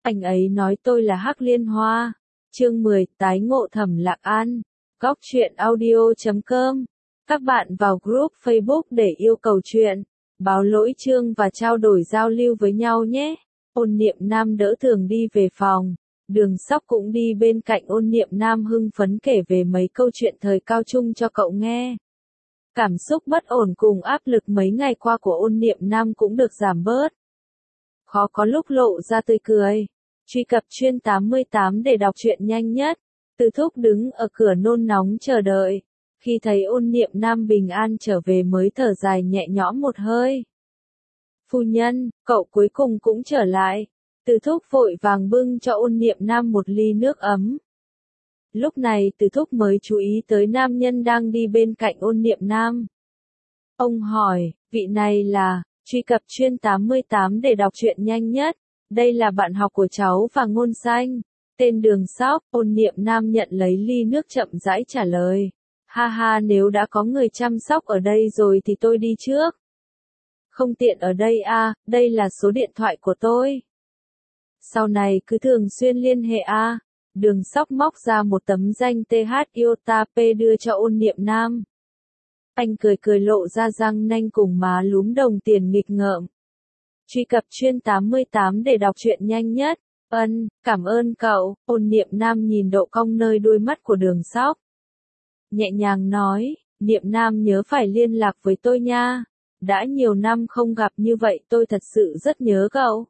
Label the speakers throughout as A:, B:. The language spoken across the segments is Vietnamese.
A: Anh ấy nói tôi là Hắc Liên Hoa. Chương 10, tái ngộ Thẩm Lạc An. Góc truyện audio.com. Các bạn vào group Facebook để yêu cầu truyện, báo lỗi chương và trao đổi giao lưu với nhau nhé. Ôn Niệm Nam đỡ Thường đi về phòng. Đường Sóc cũng đi bên cạnh Ôn Niệm Nam hưng phấn kể về mấy câu chuyện thời cao trung cho cậu nghe. Cảm xúc bất ổn cùng áp lực mấy ngày qua của Ôn Niệm Nam cũng được giảm bớt. Khó có lúc lộ ra tươi cười. Truy cập chuyên 88 để đọc truyện nhanh nhất. Từ Thúc đứng ở cửa nôn nóng chờ đợi. Khi thấy Ôn Niệm Nam bình an trở về mới thở dài nhẹ nhõm một hơi. Phu nhân, cậu cuối cùng cũng trở lại. Từ Thúc vội vàng bưng cho Ôn Niệm Nam một ly nước ấm. Lúc này Từ Thúc mới chú ý tới nam nhân đang đi bên cạnh Ôn Niệm Nam. Ông hỏi, vị này là, truy cập chuyên 88 để đọc truyện nhanh nhất. Đây là bạn học của cháu và Ngôn Xanh. Tên Đường Sóc. Ôn Niệm Nam nhận lấy ly nước chậm rãi trả lời. Ha ha, nếu đã có người chăm sóc ở đây rồi thì tôi đi trước. Không tiện ở đây à, đây là số điện thoại của tôi. Sau này cứ thường xuyên liên hệ à. Đường Sóc móc ra một tấm danh TH Iota P đưa cho Ôn Niệm Nam. Anh cười cười lộ ra răng nanh cùng má lúm đồng tiền nghịch ngợm. Truy cập chuyên 88 để đọc truyện nhanh nhất. Cảm ơn cậu. Ôn Niệm Nam nhìn độ cong nơi đuôi mắt của Đường Sóc. Nhẹ nhàng nói, Niệm Nam nhớ phải liên lạc với tôi nha. Đã nhiều năm không gặp như vậy tôi thật sự rất nhớ cậu.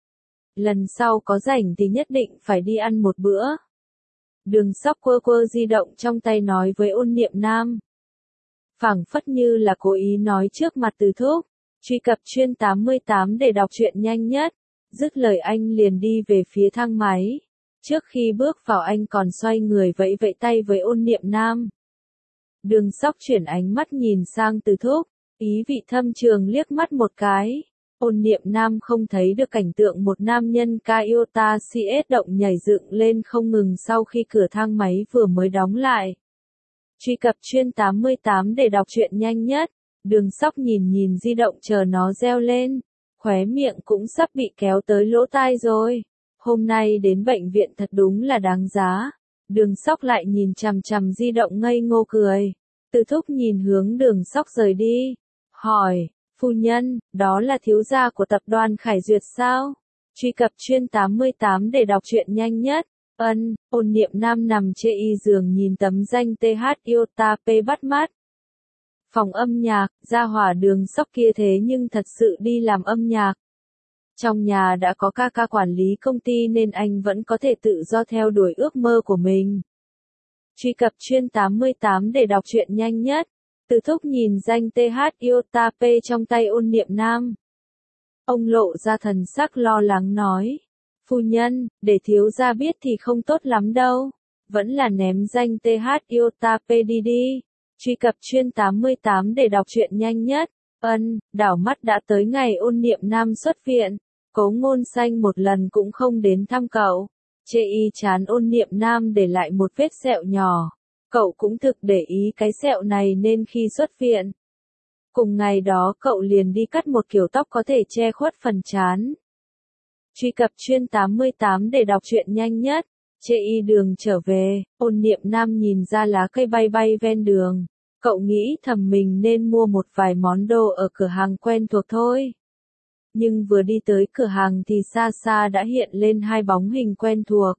A: Lần sau có rảnh thì nhất định phải đi ăn một bữa. Đường Sóc quơ quơ di động trong tay nói với Ôn Niệm Nam. Phảng phất như là cố ý nói trước mặt Từ Thúc. Truy cập chuyên 88 để đọc truyện nhanh nhất. Dứt lời anh liền đi về phía thang máy. Trước khi bước vào anh còn xoay người vẫy vẫy tay với Ôn Niệm Nam. Đường Sóc chuyển ánh mắt nhìn sang Từ Thúc, ý vị thâm trường liếc mắt một cái. Ôn Niệm Nam không thấy được cảnh tượng một nam nhân Toyota CS động nhảy dựng lên không ngừng sau khi cửa thang máy vừa mới đóng lại. Truy cập chuyên 88 để đọc truyện nhanh nhất. Đường Sóc nhìn di động chờ nó reo lên. Khóe miệng cũng sắp bị kéo tới lỗ tai rồi. Hôm nay đến bệnh viện thật đúng là đáng giá. Đường Sóc lại nhìn chằm chằm di động ngây ngô cười. Từ Thúc nhìn hướng Đường Sóc rời đi. Hỏi, phu nhân, đó là thiếu gia của tập đoàn Khải Duyệt sao? Truy cập chuyên 88 để đọc truyện nhanh nhất. Ôn Niệm Nam nằm trên giường nhìn tấm danh TH Iota P bắt mắt. Phòng âm nhạc, gia hỏa Đường Sóc kia thế nhưng thật sự đi làm âm nhạc. Trong nhà đã có ca quản lý công ty nên anh vẫn có thể tự do theo đuổi ước mơ của mình. Truy cập chuyên 88 để đọc truyện nhanh nhất. Từ Thúc nhìn danh TH Iota P trong tay Ôn Niệm Nam. Ông lộ ra thần sắc lo lắng nói. Phu nhân, để thiếu gia biết thì không tốt lắm đâu. Vẫn là ném danh TH Iota P đi. Truy cập chuyên 88 để đọc truyện nhanh nhất. Đảo mắt đã tới ngày Ôn Niệm Nam xuất viện. Cố Ngôn Xanh một lần cũng không đến thăm cậu. Chê y chán Ôn Niệm Nam để lại một vết sẹo nhỏ. Cậu cũng thực để ý cái sẹo này nên khi xuất viện. Cùng ngày đó cậu liền đi cắt một kiểu tóc có thể che khuất phần trán. Truy cập chuyên 88 để đọc truyện nhanh nhất. Chê y đường trở về, Ôn Niệm Nam nhìn ra lá cây bay bay ven đường. Cậu nghĩ thầm mình nên mua một vài món đồ ở cửa hàng quen thuộc thôi. Nhưng vừa đi tới cửa hàng thì xa xa đã hiện lên hai bóng hình quen thuộc.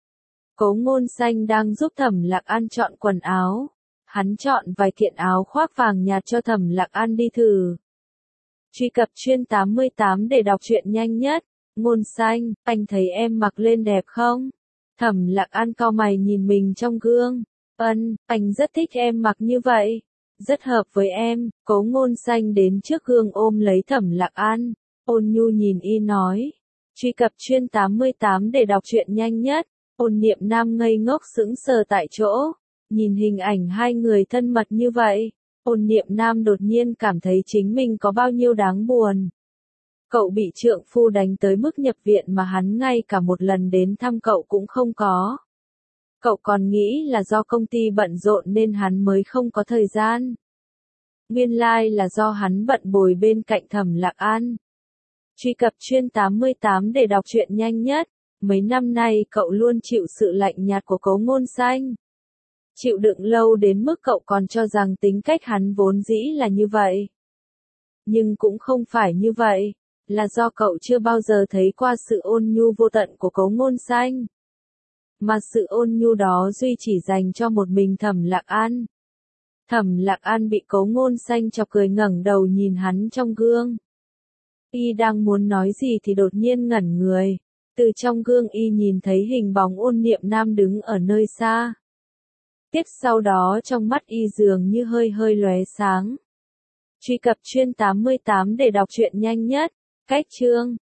A: Cố Ngôn Xanh đang giúp Thẩm Lạc An chọn quần áo. Hắn chọn vài kiện áo khoác vàng nhạt cho Thẩm Lạc An đi thử. Truy cập chuyên 88 để đọc truyện nhanh nhất. Ngôn Xanh, anh thấy em mặc lên đẹp không? Thẩm Lạc An cau mày nhìn mình trong gương. Anh rất thích em mặc như vậy. Rất hợp với em. Cố Ngôn Xanh đến trước gương ôm lấy Thẩm Lạc An. Ôn nhu nhìn y nói. Truy cập chuyên 88 để đọc truyện nhanh nhất. Ôn Niệm Nam ngây ngốc sững sờ tại chỗ. Nhìn hình ảnh hai người thân mật như vậy. Ôn Niệm Nam đột nhiên cảm thấy chính mình có bao nhiêu đáng buồn. Cậu bị trượng phu đánh tới mức nhập viện mà hắn ngay cả một lần đến thăm cậu cũng không có. Cậu còn nghĩ là do công ty bận rộn nên hắn mới không có thời gian. Nguyên lai là do hắn bận bồi bên cạnh Thẩm Lạc An. Truy cập chuyên 88 để đọc truyện nhanh nhất. Mấy năm nay cậu luôn chịu sự lạnh nhạt của Cố Ngôn Xanh. Chịu đựng lâu đến mức cậu còn cho rằng tính cách hắn vốn dĩ là như vậy. Nhưng cũng không phải như vậy, là do cậu chưa bao giờ thấy qua sự ôn nhu vô tận của Cố Ngôn Xanh. Mà sự ôn nhu đó duy chỉ dành cho một mình Thẩm Lạc An. Thẩm Lạc An bị Cố Ngôn Xanh chọc cười ngẩng đầu nhìn hắn trong gương. Y đang muốn nói gì thì đột nhiên ngẩn người. Từ trong gương y nhìn thấy hình bóng Ôn Niệm Nam đứng ở nơi xa. Tiếp sau đó trong mắt y dường như hơi hơi lóe sáng. Truy cập chuyên 88 để đọc truyện nhanh nhất. Cách chương